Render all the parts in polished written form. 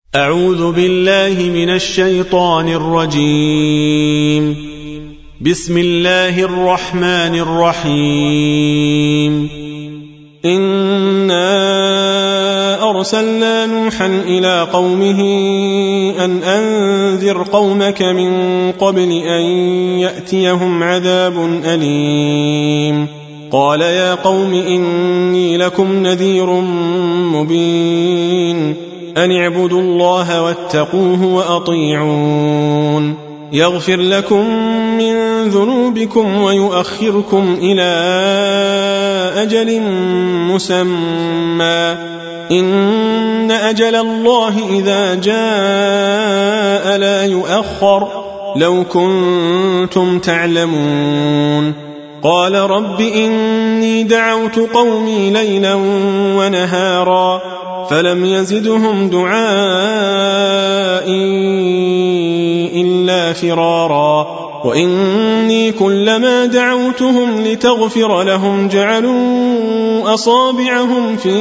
أعوذ بالله من الشيطان الرجيم. بسم الله الرحمن الرحيم. إنا أرسلنا نوحا إلى قومه أن أنذر قومك من قبل أن يأتيهم عذاب أليم. قال يا قوم إني لكم نذير مبين أن اعبدوا الله واتقوه وأطيعون يغفر لكم من ذنوبكم ويؤخركم إلى أجل مسمى إن أجل الله إذا جاء لا يؤخر لو كنتم تعلمون. قال رب إني دعوت قومي ليلا ونهارا فلم يزدهم دعائي إلا فرارا وإني كلما دعوتهم لتغفر لهم جعلوا أصابعهم في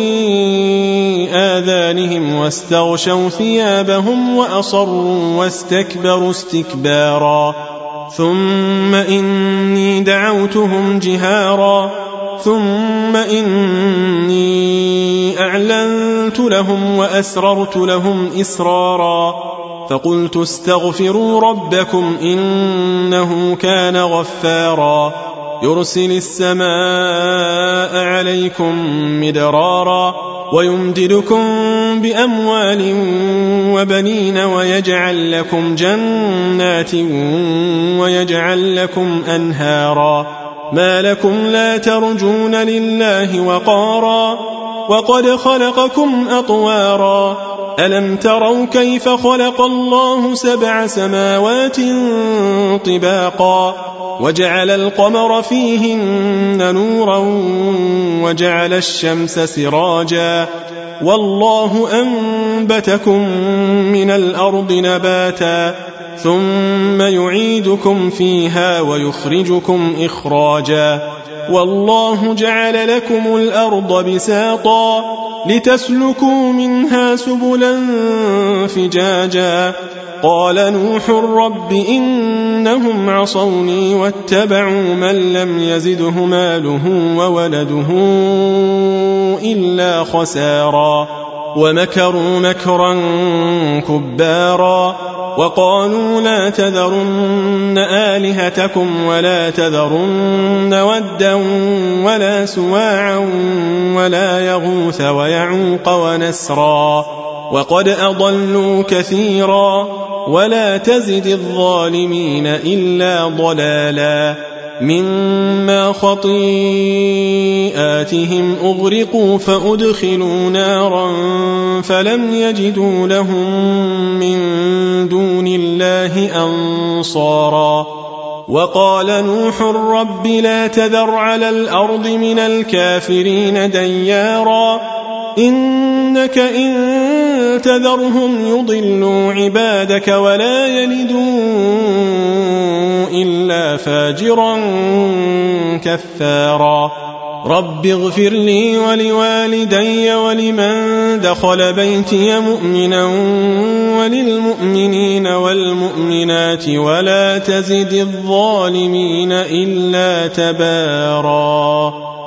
آذانهم واستغشوا ثيابهم وأصروا واستكبروا استكبارا ثم إني دعوتهم جهارا ثم إني أعلنت لهم وأسررت لهم إسرارا فقلت استغفروا ربكم إنه كان غفارا يرسل السماء عليكم مدرارا ويمددكم بأموال وبنين ويجعل لكم جنات ويجعل لكم أنهارا ما لكم لا ترجون لله وقارا وقد خلقكم أطوارا ألم تروا كيف خلق الله 7 سماوات طباقا وجعل القمر فيهن نورا وجعل الشمس سراجا والله أنبتكم من الأرض نباتا ثم يعيدكم فيها ويخرجكم إخراجا والله جعل لكم الأرض بساطا لتسلكوا منها سبلا فجاجا قال نوح رب إنهم عصوني واتبعوا من لم يزده ماله وولده إلا خسارا ومكروا مكرا كبارا وقالوا لا تذرن آلهتكم ولا تذرن ودا ولا سواعا ولا يغوث ويعوق ونسرا وقد أضلوا كثيرا ولا تزد الظالمين إلا ضلالا مما خطيئاتهم أغرقوا فأدخلوا نارا فلم يجدوا لهم من دون الله أنصارا وقال نوح رب لا تذر على الأرض من الكافرين ديارا إنك إن تذرهم يضلوا عبادك ولا يلدوا إلا فاجرا كفارا رب اغفر لي ولوالدي ولمن دخل بيتي مؤمنا وللمؤمنين والمؤمنات ولا تزد الظالمين إلا تبارا.